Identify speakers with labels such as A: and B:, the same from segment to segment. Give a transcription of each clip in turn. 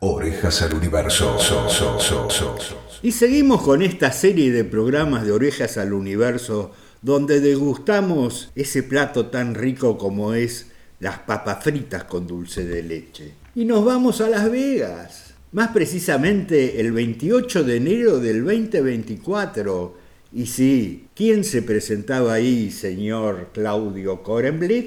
A: Orejas al Universo.
B: Y seguimos con esta serie de programas de Orejas al Universo, donde degustamos ese plato tan rico como es las papas fritas con dulce de leche. Y nos vamos a Las Vegas, más precisamente el 28 de enero del 2024. Y sí, ¿quién se presentaba ahí, señor Claudio Korenblick?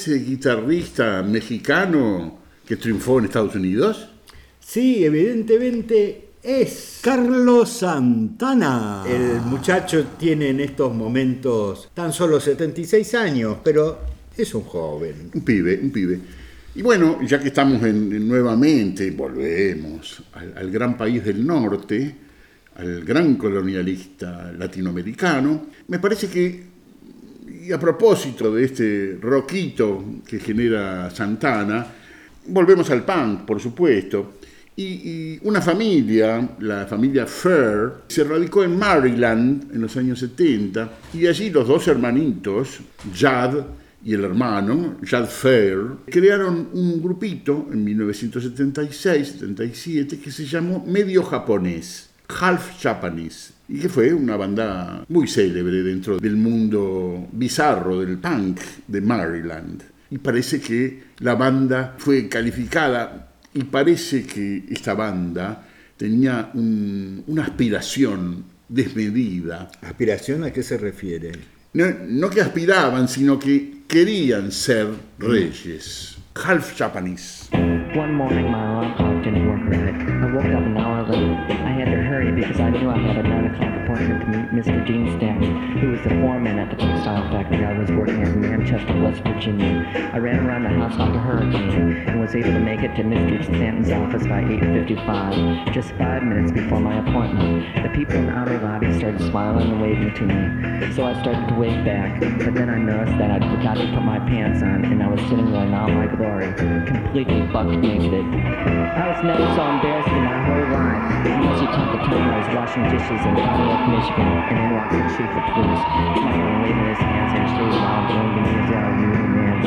A: ese guitarrista mexicano que triunfó en Estados Unidos?
B: Sí, evidentemente es Carlos Santana. El muchacho tiene en estos momentos tan solo 76 años, pero es un joven.
A: Un pibe. Y bueno, ya que estamos nuevamente, volvemos al gran país del norte, al gran colonialista latinoamericano, me parece que, y a propósito de este rockito que genera Santana, volvemos al punk, por supuesto. Y una familia, la familia Fair, se radicó en Maryland en los años 70, y allí los dos hermanitos, Judd y el hermano, Judd Fair, crearon un grupito en 1976-77 que se llamó Medio Japonés, Half Japanese, y que fue una banda muy célebre dentro del mundo bizarro del punk de Maryland. Y parece que la banda fue calificada, y parece que esta banda tenía una aspiración desmedida.
B: ¿Aspiración a qué se refiere?
A: No que aspiraban, sino que querían ser reyes. Half Japanese.
C: One morning, my alarm clock didn't work right. I woke up an hour late. I had to hurry because I knew I had a 9 o'clock appointment to meet Mr. Dean Stanton, who was the foreman at the textile factory I was working at in Manchester, West Virginia. I ran around the house like a hurricane and was able to make it to Mr. Stanton's office by 8:55, just 5 minutes before my appointment. The people in the outer lobby started smiling and waving to me, so I started to wave back, but then I noticed that I'd forgot to put my pants on, and I was sitting there in all my glory, completely buck naked. I was never so embarrassed in my whole life. Unless you count the time I was washing dishes in Pontiac, Michigan, and then walked the chief of police, smiling and waving his hands and straight around, blowing the news out of you, man,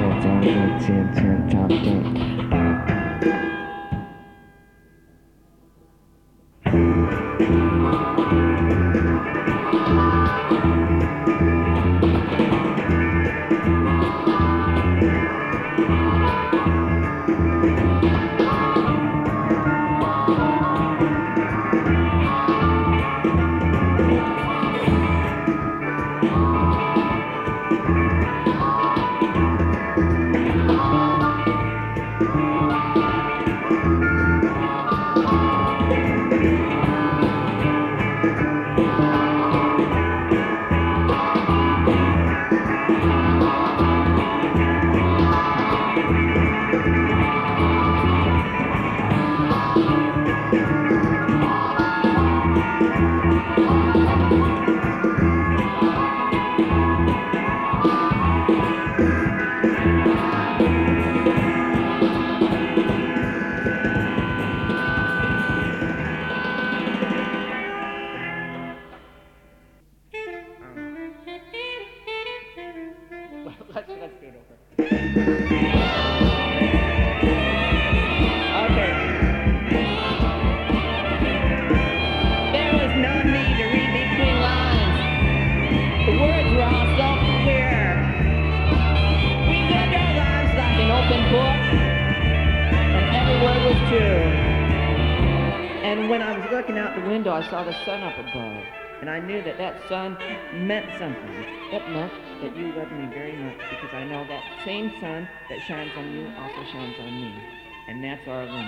C: I saw the sun up above, and I knew that sun meant something. That meant that you loved me very much, because I know that same sun that shines on you also shines on me, and that's our link.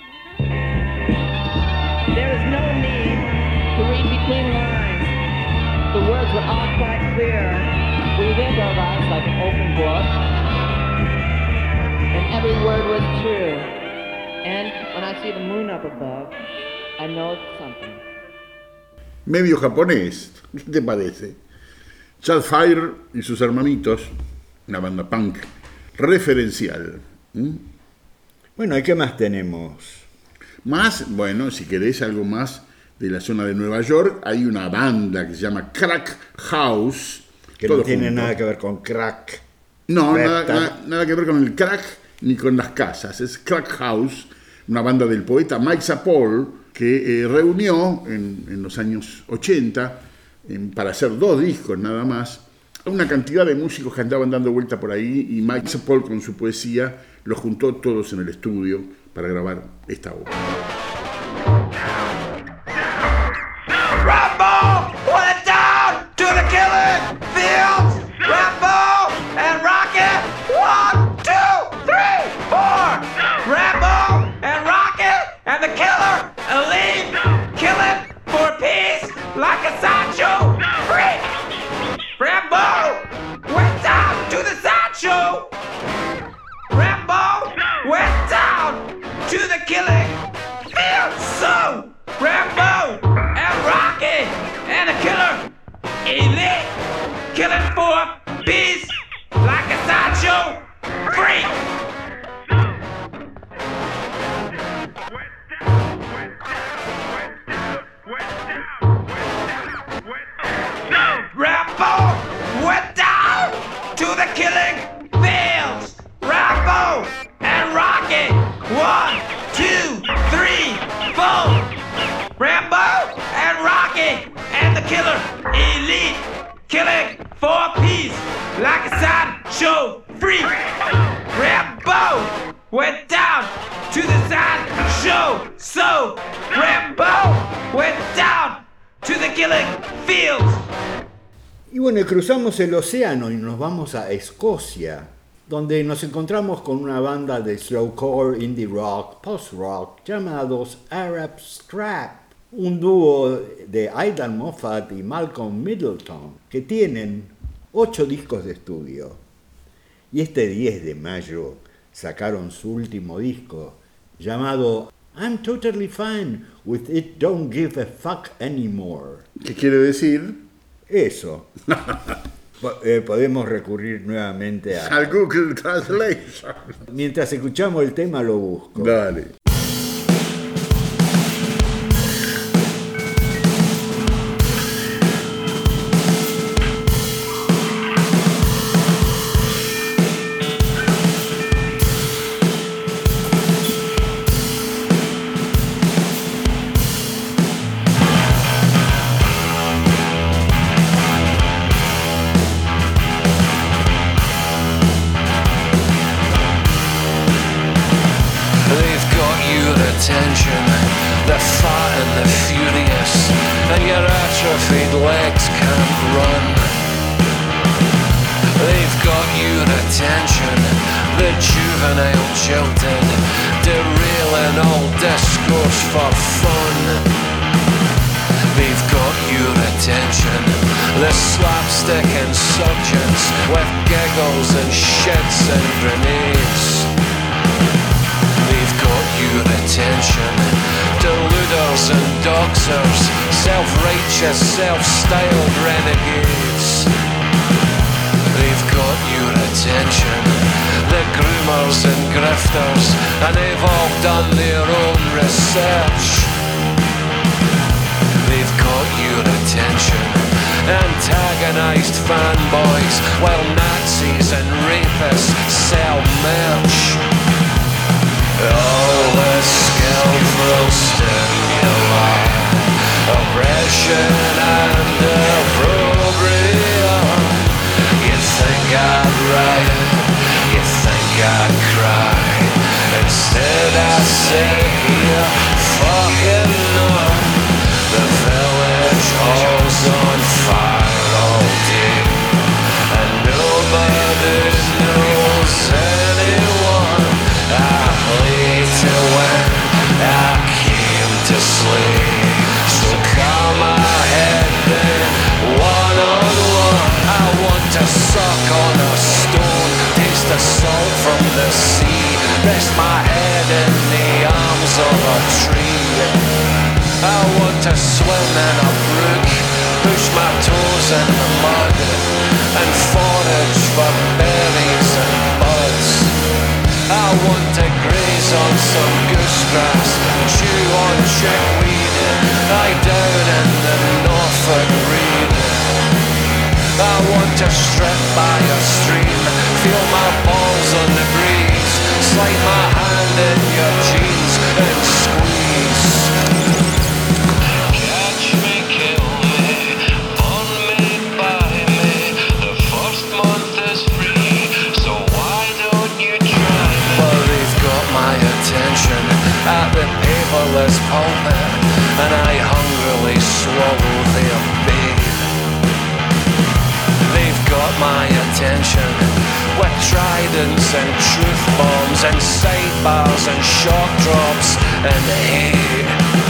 C: There is no need to read between lines. The words were all quite clear. We lived our lives like an open book, and every word was true. And when I see the moon up above, I know something.
A: Medio Japonés, ¿qué te parece? Judd Fair y sus hermanitos, una banda punk referencial.
B: Bueno, ¿y qué más tenemos?
A: Más, bueno, si querés algo más de la zona de Nueva York, hay una banda que se llama Crack House.
B: Que no tiene nada que ver con crack.
A: No, nada que ver con el crack ni con las casas. Es Crack House, una banda del poeta Mike Zapol, que reunió en los años 80, para hacer 2 discos nada más, una cantidad de músicos que andaban dando vuelta por ahí, y Mike Zapol con su poesía los juntó todos en el estudio para grabar esta obra.
D: Rambo went down to the killing fields. Rambo and Rocky. Rambo went down to the killing fields. Rambo and Rocky, 1, 2, 3, 4. Rambo and Rocky and the killer elite, killing 4 piece like a sideshow freak. Rambo went down to the sideshow, so Rambo went down to the killing fields.
B: Y bueno, cruzamos el océano y nos vamos a Escocia, donde nos encontramos con una banda de slowcore, indie rock, post-rock llamados Arab Strap, un dúo de Aidan Moffat y Malcolm Middleton, que tienen 8 discos de estudio. Y este 10 de mayo sacaron su último disco, llamado I'm Totally Fine with It Don't Give a Fuck Anymore.
A: ¿Qué quiere decir?
B: Eso. Podemos recurrir nuevamente
A: al Google Translation.
B: Mientras escuchamos el tema lo busco.
A: Dale.
E: Attention, the fat and the furious, and your atrophied legs can't run. They've got your attention, the juvenile jilted, derailing all discourse for fun. They've got your attention, the slapstick insurgents with giggles and shits and grenades. They've got your attention, deluders and doxers, self-righteous, self-styled renegades. They've got your attention, the groomers and grifters, and they've all done their own research. They've got your attention, antagonized fanboys, while Nazis and rapists sell merch. All the skillful stimuli, oppression and opprobrium. You think I'd riot, you think I'd cry. Instead I say you fucking know. The village hall's on fire all day, and nobody knows anyone. I played to win, I came to slay. So call my head then, one on one. I want to suck on a stone, taste the salt from the sea, rest my head in the arms of a tree. I want to swim in a brook, push my toes in the mud, and forage for berries and buds. I want to graze on some goosegrass, chew on chickweed, lie down in the Norfolk Reed. I want to strip by a stream, feel my balls on the breeze, slide my hand in your jeans and squeeze. Catch me, kill me, burn me, buy me, the first month is free, so why don't you try me? Well, they've got my attention at the paperless pulpit, and I hungrily swallow their bait. They've got my attention with tridents and truth bombs and sidebars and shock drops and hate.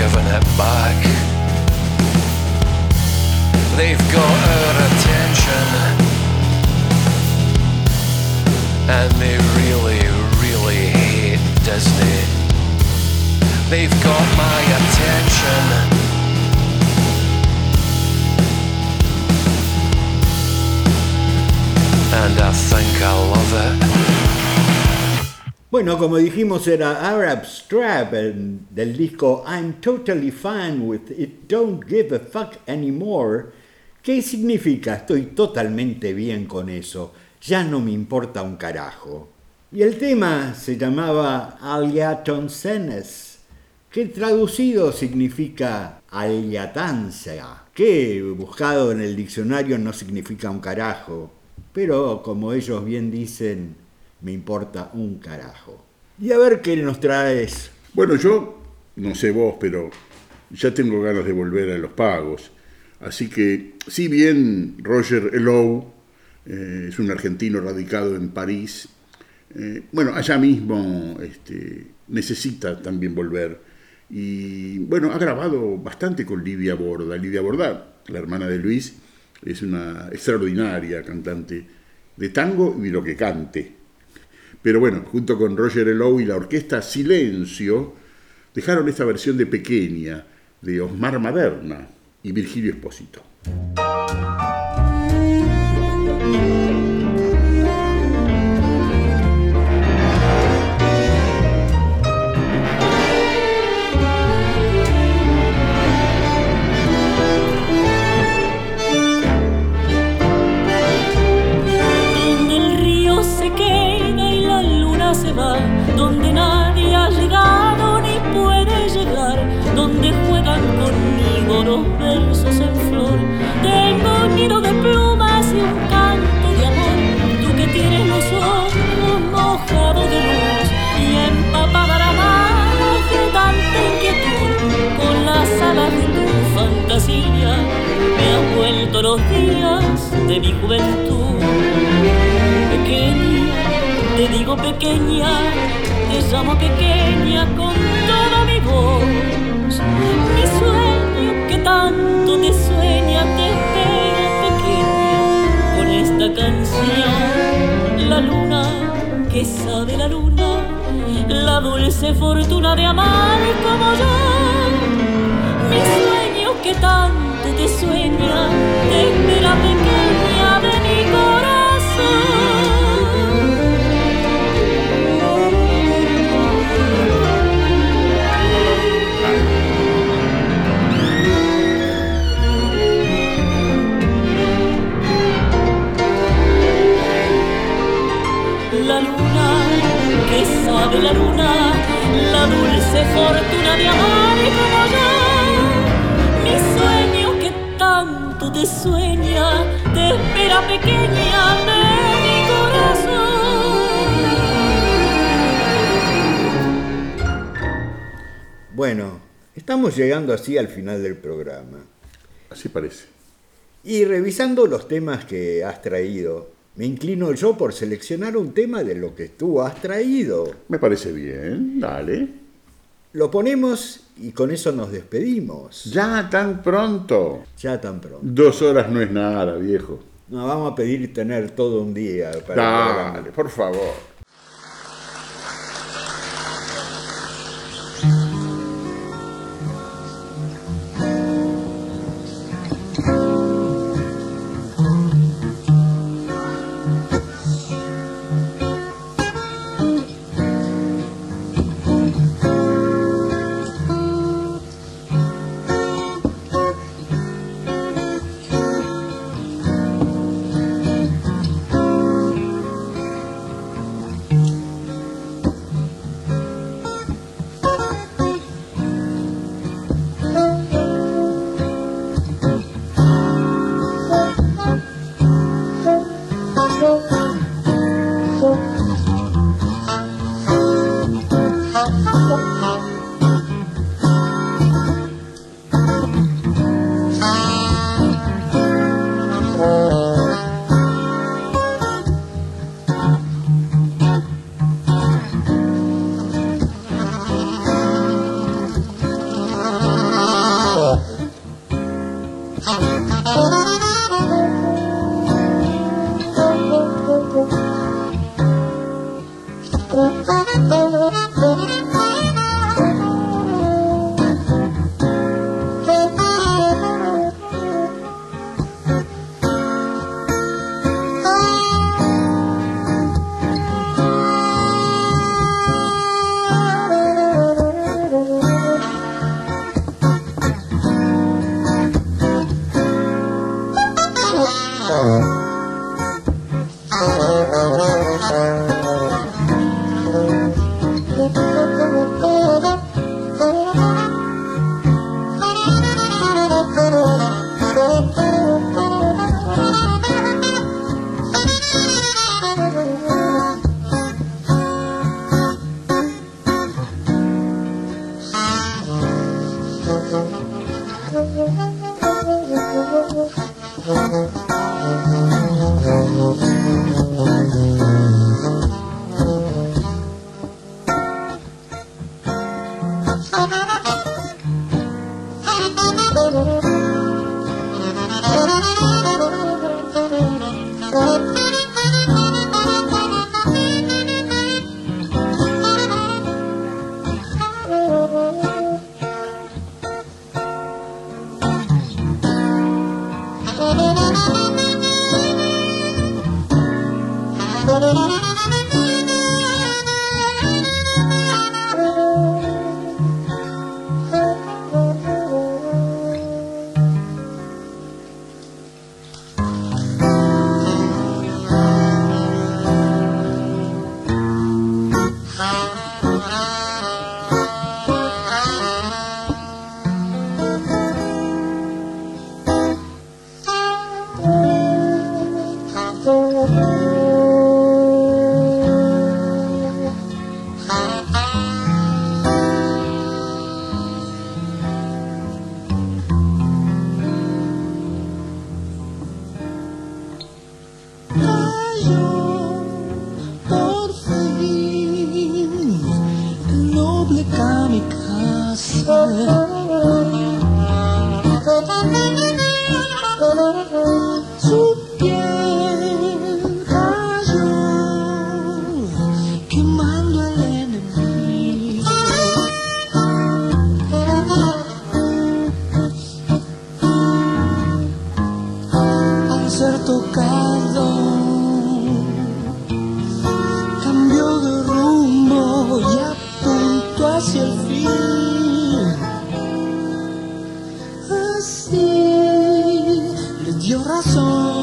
E: giving it back. They've got our attention, and they really, really hate Disney. They've got my attention, and I think I love it.
B: Bueno, como dijimos, era Arab Strap del disco I'm Totally Fine with It Don't Give a Fuck Anymore. ¿Qué significa? Estoy totalmente bien con eso. Ya no me importa un carajo. Y el tema se llamaba Alyaton Senes, que traducido significa aliatancia, que buscado en el diccionario no significa un carajo, pero como ellos bien dicen, me importa un carajo. Y a ver qué nos traes.
A: Bueno, yo, no sé vos, pero ya tengo ganas de volver a los pagos. Así que, si bien Roger Helou es un argentino radicado en París, bueno, allá mismo necesita también volver. Y bueno, ha grabado bastante con Lidia Borda. Lidia Borda, la hermana de Luis, es una extraordinaria cantante de tango y de lo que cante. Pero bueno, junto con Roger Helou y la orquesta Silencio, dejaron esta versión de Pequeña, de Osmar Maderna y Virgilio Espósito.
F: Se va, donde nadie ha llegado ni puede llegar, donde juegan conmigo los versos en flor. Tengo un nido de plumas y un canto de amor, tú que tienes los ojos mojados de luz y empapada la mano de tanta inquietud. Con las alas de tu fantasía me has vuelto los días de mi juventud. Pequeña, te digo pequeña, te llamo pequeña con toda mi voz. Mi sueño que tanto te sueña te espera pequeña con esta canción. La luna, que sabe la luna, la dulce fortuna de amar como yo. Mi sueño que tanto te sueña te espera pequeña de mi corazón. La luna, que sabe la luna, la dulce fortuna de amar como yo. Mi sueño que tanto te sueña, te espera pequeña de mi corazón.
B: Bueno, estamos llegando así al final del programa.
A: Así parece.
B: Y revisando los temas que has traído, me inclino yo por seleccionar un tema de lo que tú has traído.
A: Me parece bien, dale.
B: Lo ponemos y con eso nos despedimos.
A: ¿Ya tan pronto?
B: Ya tan pronto.
A: 2 horas no es nada, viejo.
B: Nos vamos a pedir tener todo un día para
A: Dale, por favor.
G: Su piel cayó, quemando al enemigo. Al ser tocado, cambió de rumbo y apuntó hacia el fin. Así le dio razón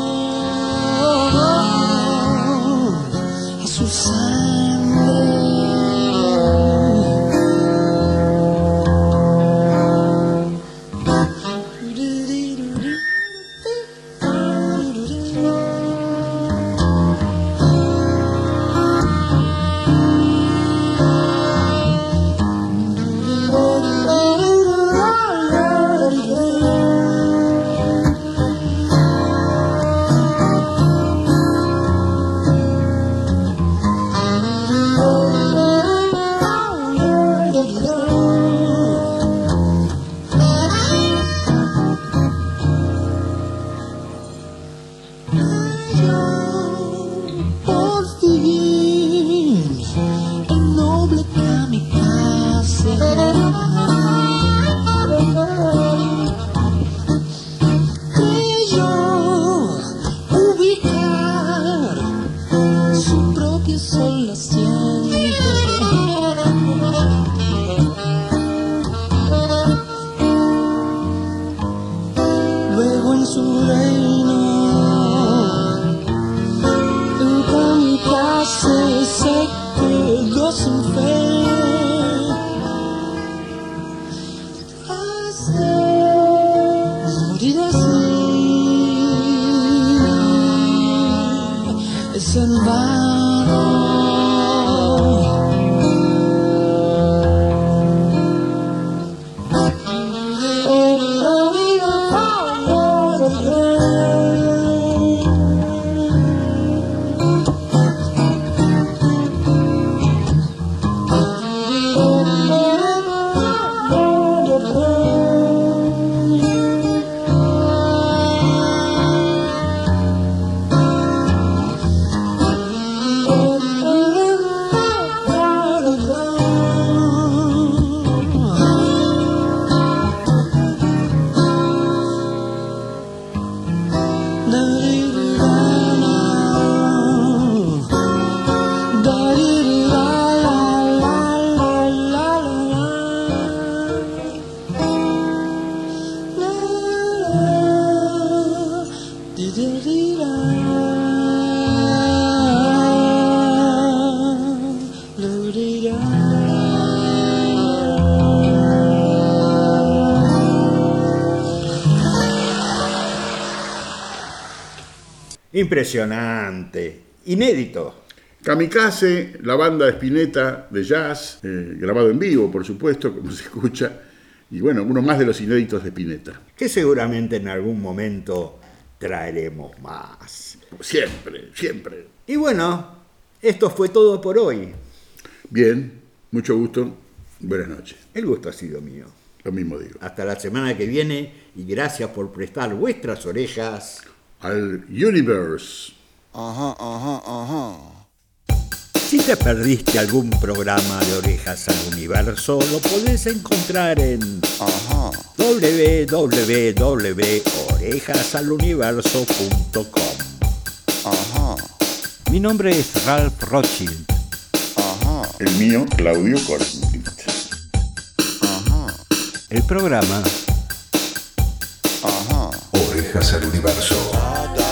G: a su sangre. Luego en su reino, el kamikaze se quedó sin fe. Morir así es en vano.
B: Impresionante, inédito.
A: Kamikaze, la banda de Spinetta de jazz, grabado en vivo, por supuesto, como se escucha, Y bueno, uno más de los inéditos de Spinetta.
B: Que seguramente en algún momento traeremos más.
A: Siempre, siempre.
B: Y bueno, esto fue todo por hoy.
A: Bien, mucho gusto. Buenas noches.
B: El gusto ha sido mío.
A: Lo mismo digo.
B: Hasta la semana que viene y gracias por prestar vuestras orejas
A: al Universe.
B: Si te perdiste algún programa de Orejas al Universo, lo podés encontrar en www.orejasaluniverso.com. Mi nombre es Ralph Rothschild.
A: El mío, Claudio Kornblit.
B: El programa
H: Orejas al Universo.